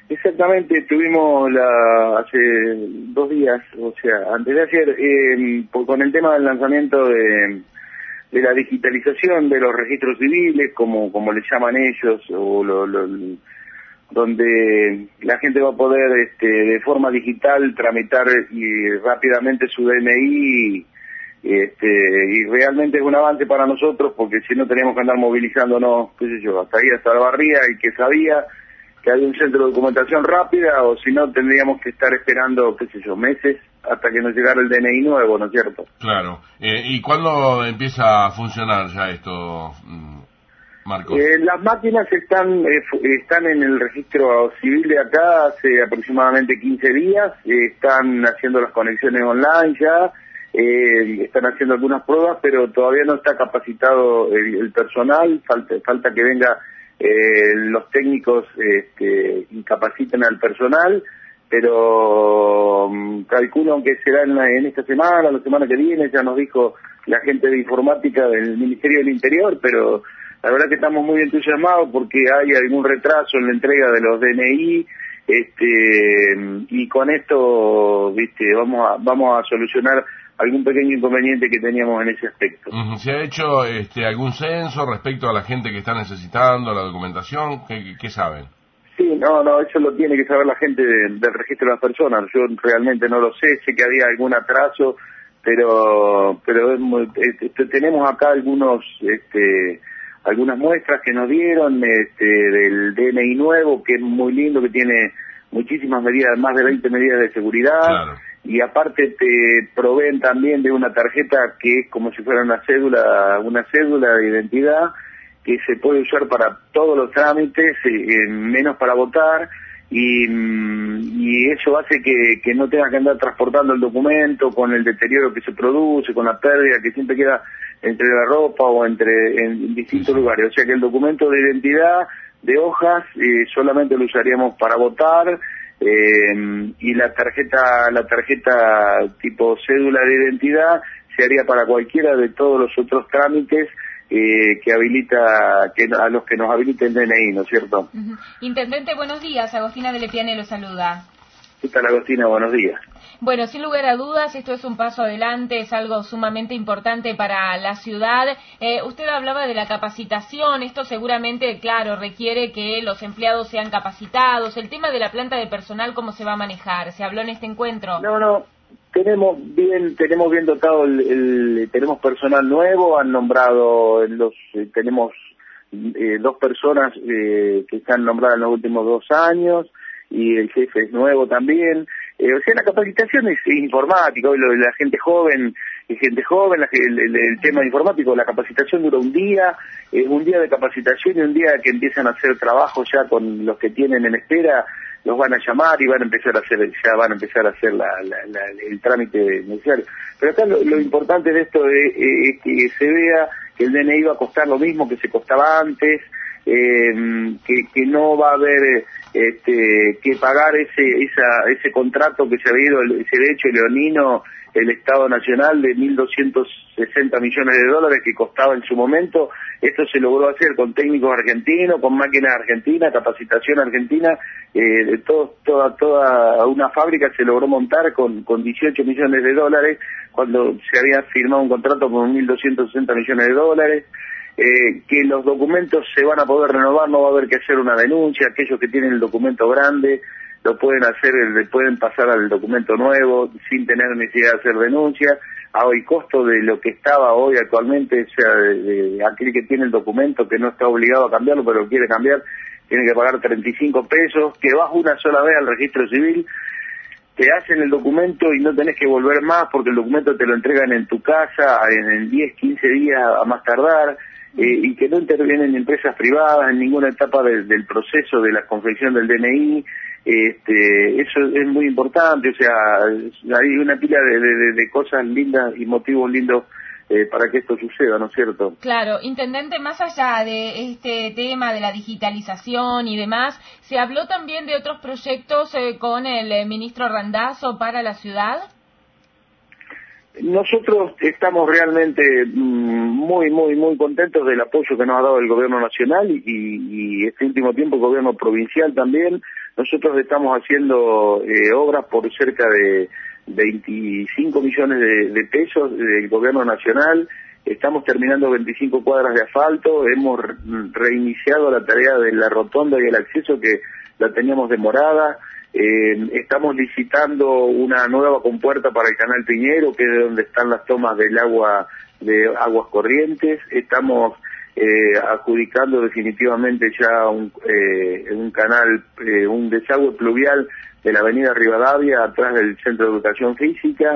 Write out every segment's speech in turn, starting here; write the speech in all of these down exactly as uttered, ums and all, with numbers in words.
Exactamente, tuvimos la, hace dos días, o sea, antes de ayer, eh, por, con el tema del lanzamiento de, de la digitalización de los registros civiles, como como le llaman ellos, o lo, lo, donde la gente va a poder este, de forma digital tramitar y rápidamente su D N I, este, y realmente es un avance para nosotros, porque si no teníamos que andar movilizándonos, qué sé yo, hasta ahí, hasta la barría, y que sabía que hay un centro de documentación rápida, o si no tendríamos que estar esperando, qué sé yo, meses hasta que nos llegara el D N I nuevo, ¿no es cierto? Claro. Eh, ¿Y cuándo empieza a funcionar ya esto, Marcos? Eh, las máquinas están eh, están en el registro civil de acá hace aproximadamente quince días, eh, están haciendo las conexiones online ya, eh, están haciendo algunas pruebas, pero todavía no está capacitado el, el personal, falta, falta que venga eh, los técnicos este, y capaciten al personal, pero um, calculo que será en, la, en esta semana, la semana que viene, ya nos dijo la gente de informática del Ministerio del Interior, pero la verdad que estamos muy entusiasmados porque hay algún retraso en la entrega de los D N I, este, y con esto, viste, vamos a, vamos a solucionar algún pequeño inconveniente que teníamos en ese aspecto. Uh-huh. ¿Se ha hecho este, algún censo respecto a la gente que está necesitando la documentación? ¿Qué, qué saben? Sí, no, no, eso lo tiene que saber la gente de, del registro de las personas. Yo realmente no lo sé, sé que había algún atraso, pero pero es muy, este, tenemos acá algunos este algunas muestras que nos dieron este del D N I nuevo, que es muy lindo, que tiene muchísimas medidas, más de veinte medidas de seguridad. Claro. Y aparte te proveen también de una tarjeta que es como si fuera una cédula, una cédula de identidad que se puede usar para todos los trámites, eh, menos para votar, y, y eso hace que, que no tengas que andar transportando el documento con el deterioro que se produce, con la pérdida que siempre queda entre la ropa o entre en distintos sí, sí. lugares. O sea que el documento de identidad de hojas eh, solamente lo usaríamos para votar. Eh, y la tarjeta la tarjeta tipo cédula de identidad se haría para cualquiera de todos los otros trámites eh, que habilita que a los que nos habilita el D N I, ¿no es cierto? Uh-huh. Intendente, buenos días. Agostina de Lepiane lo saluda. ¿Qué tal, Agostina? Buenos días. Bueno, sin lugar a dudas, esto es un paso adelante, es algo sumamente importante para la ciudad. Eh, usted hablaba de la capacitación, esto seguramente, claro, requiere que los empleados sean capacitados. El tema de la planta de personal, ¿cómo se va a manejar? ¿Se habló en este encuentro? No, no, tenemos bien tenemos bien dotado, el, el tenemos personal nuevo, han nombrado, los eh, tenemos eh, dos personas eh, que están nombradas en los últimos dos años, y el jefe es nuevo también. Eh, o sea, la capacitación es informática, hoy lo de la gente joven, y gente joven, la, el, el, el tema informático, la capacitación dura un día, eh, un día de capacitación y un día que empiezan a hacer trabajo ya con los que tienen en espera, los van a llamar y van a empezar a hacer, ya van a empezar a hacer la, la, la, el trámite necesario. Pero acá lo, lo importante de esto es, es que se vea que el D N I va a costar lo mismo que se costaba antes, eh, que, que no va a haber este, que pagar ese esa, ese contrato que se había ido, ese derecho leonino, el Estado Nacional de mil doscientos sesenta millones de dólares que costaba en su momento. Esto se logró hacer con técnicos argentinos, con máquinas argentinas, capacitación argentina, eh, de todo, toda toda una fábrica se logró montar con, con dieciocho millones de dólares, cuando se había firmado un contrato con mil doscientos sesenta millones de dólares. Eh, que los documentos se van a poder renovar, no va a haber que hacer una denuncia, aquellos que tienen el documento grande lo pueden hacer, le pueden pasar al documento nuevo sin tener necesidad de hacer denuncia. A hoy costo de lo que estaba hoy actualmente, o sea, de, de aquel que tiene el documento que no está obligado a cambiarlo pero lo quiere cambiar, tiene que pagar treinta y cinco pesos, que vas una sola vez al registro civil, te hacen el documento y no tenés que volver más porque el documento te lo entregan en tu casa en, en diez, quince días a más tardar. Eh, y que no intervienen empresas privadas en ninguna etapa de, del proceso de la confección del D N I. Este, eso es muy importante, o sea, hay una pila de, de, de cosas lindas y motivos lindos eh, para que esto suceda, ¿no es cierto? Claro, Intendente, más allá de este tema de la digitalización y demás, ¿se habló también de otros proyectos eh, con el eh, ministro Randazzo para la ciudad? Nosotros estamos realmente muy, muy, muy contentos del apoyo que nos ha dado el gobierno nacional y, y este último tiempo el gobierno provincial también. nosotros estamos haciendo eh, obras por cerca de veinticinco millones de, de pesos del gobierno nacional. Estamos terminando veinticinco cuadras de asfalto, hemos reiniciado la tarea de la rotonda y el acceso que la teníamos demorada. Eh, estamos licitando una nueva compuerta para el canal Piñero, que es de donde están las tomas del agua de aguas corrientes. Estamos eh, adjudicando definitivamente ya un, eh, un canal, eh, un desagüe pluvial de la avenida Rivadavia, atrás del Centro de Educación Física.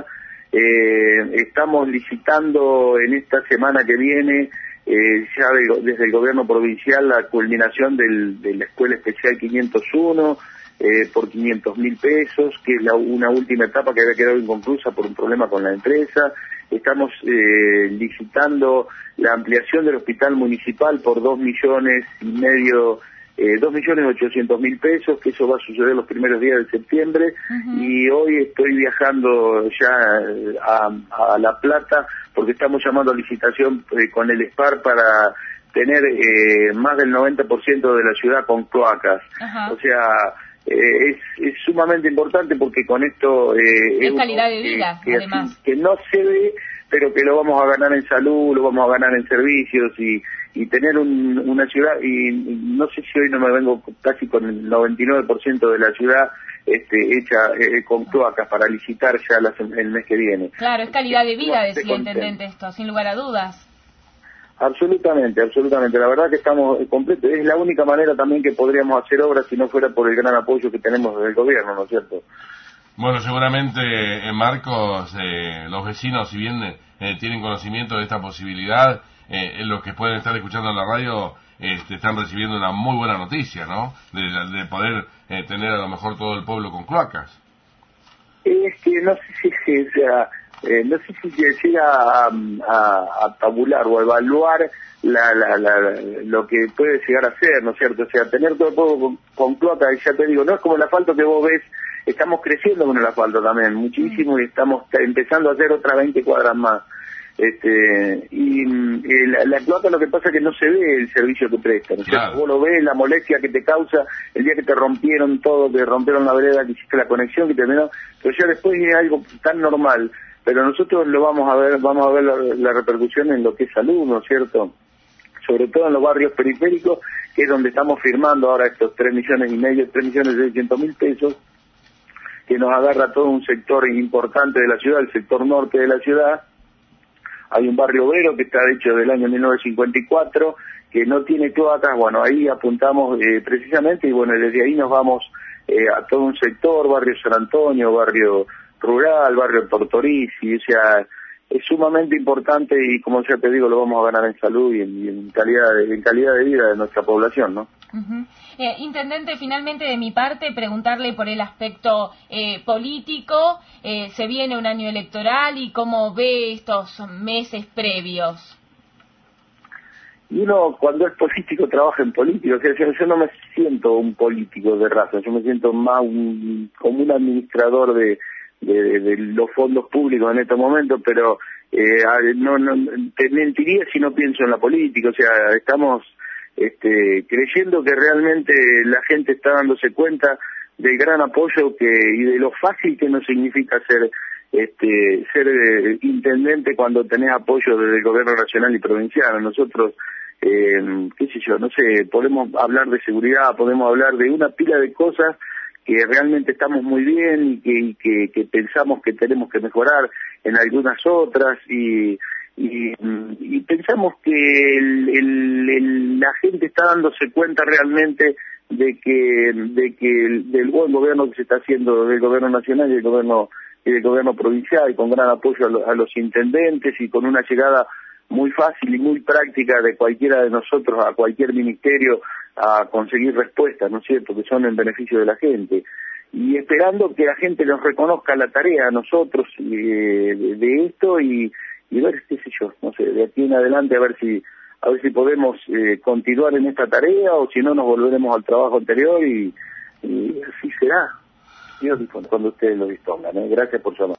Eh, estamos licitando en esta semana que viene, eh, ya de, desde el gobierno provincial, la culminación del, de la Escuela Especial quinientos uno, eh, por quinientos mil pesos, que es la, una última etapa que había quedado inconclusa por un problema con la empresa. Estamos eh, licitando la ampliación del hospital municipal por dos millones y medio, eh, dos millones ochocientos mil pesos, que eso va a suceder los primeros días de septiembre. Uh-huh. Y hoy estoy viajando ya a, a La Plata, porque estamos llamando a licitación eh, con el SPAR para tener eh, más del noventa por ciento de la ciudad con cloacas. Uh-huh. O sea, Eh, es, es sumamente importante porque con esto eh, es calidad de vida, que, que, además que no se ve, pero que lo vamos a ganar en salud, lo vamos a ganar en servicios y, y tener un, una ciudad, y, y no sé si hoy no me vengo casi con el noventa y nueve por ciento de la ciudad este, hecha eh, con cloacas para licitar ya las, el mes que viene. Claro, es calidad de vida, decía el intendente esto, sin lugar a dudas. Absolutamente, absolutamente. La verdad que estamos completos. Es la única manera también que podríamos hacer obras si no fuera por el gran apoyo que tenemos del gobierno, ¿no es cierto? Bueno, seguramente, eh, Marcos, eh, los vecinos, si bien eh, tienen conocimiento de esta posibilidad, eh, los que pueden estar escuchando en la radio este, están recibiendo una muy buena noticia, ¿no? De, de poder eh, tener a lo mejor todo el pueblo con cloacas. Es que no sé si, si o sea, Eh, no sé si se llega a, a, a tabular o a evaluar la, la, la, lo que puede llegar a ser, ¿no es cierto? O sea, tener todo el pueblo con, con cloaca, y ya te digo, no es como el asfalto que vos ves, estamos creciendo con el asfalto también, muchísimo, y estamos empezando a hacer otras veinte cuadras más. Este, y, y la, la cloaca, lo que pasa es que no se ve el servicio que presta, ¿no es cierto? Claro. Vos lo ves, la molestia que te causa el día que te rompieron todo, que rompieron la vereda, que hiciste la conexión, que terminó, pero ya después es algo tan normal. Pero nosotros lo vamos a ver, vamos a ver la, la repercusión en lo que es salud, ¿no es cierto? Sobre todo en los barrios periféricos, que es donde estamos firmando ahora estos tres millones y medio, tres millones seiscientos mil pesos, que nos agarra todo un sector importante de la ciudad, el sector norte de la ciudad. Hay un barrio obrero que está hecho del año mil novecientos cincuenta y cuatro, que no tiene cloacas. Bueno, ahí apuntamos eh, precisamente, y bueno, desde ahí nos vamos eh, a todo un sector, barrio San Antonio, barrio rural, barrio Tortorici, o sea, es sumamente importante, y como ya te digo, lo vamos a ganar en salud y en, y en calidad de, en calidad de vida de nuestra población, ¿no? Uh-huh. eh, Intendente, finalmente de mi parte preguntarle por el aspecto eh, político. Eh, se viene un año electoral y cómo ve estos meses previos. Y uno, cuando es político, trabaja en política. O sea, yo, yo no me siento un político de raza, yo me siento más un, como un administrador de De, de, de los fondos públicos en estos momentos, pero eh, no, no te mentiría si no pienso en la política. O sea, estamos este, creyendo que realmente la gente está dándose cuenta del gran apoyo que y de lo fácil que nos significa ser este ser eh, intendente cuando tenés apoyo desde el gobierno nacional y provincial. Nosotros, eh, qué sé yo, no sé, podemos hablar de seguridad, podemos hablar de una pila de cosas que realmente estamos muy bien y que, y que, que pensamos que tenemos que mejorar en algunas otras, y, y, y pensamos que el, el, el, la gente está dándose cuenta realmente de que de que el, del buen gobierno que se está haciendo del gobierno nacional y del gobierno y del gobierno provincial, con gran apoyo a, lo, a los intendentes y con una llegada muy fácil y muy práctica de cualquiera de nosotros a cualquier ministerio a conseguir respuestas, ¿no es cierto?, que son en beneficio de la gente. Y esperando que la gente nos reconozca la tarea a nosotros eh, de, de esto y, y ver, qué sé yo, no sé, de aquí en adelante a ver si a ver si podemos eh, continuar en esta tarea, o si no nos volveremos al trabajo anterior, y, y así será. Dios, cuando ustedes lo dispongan, ¿eh? Gracias por llamar.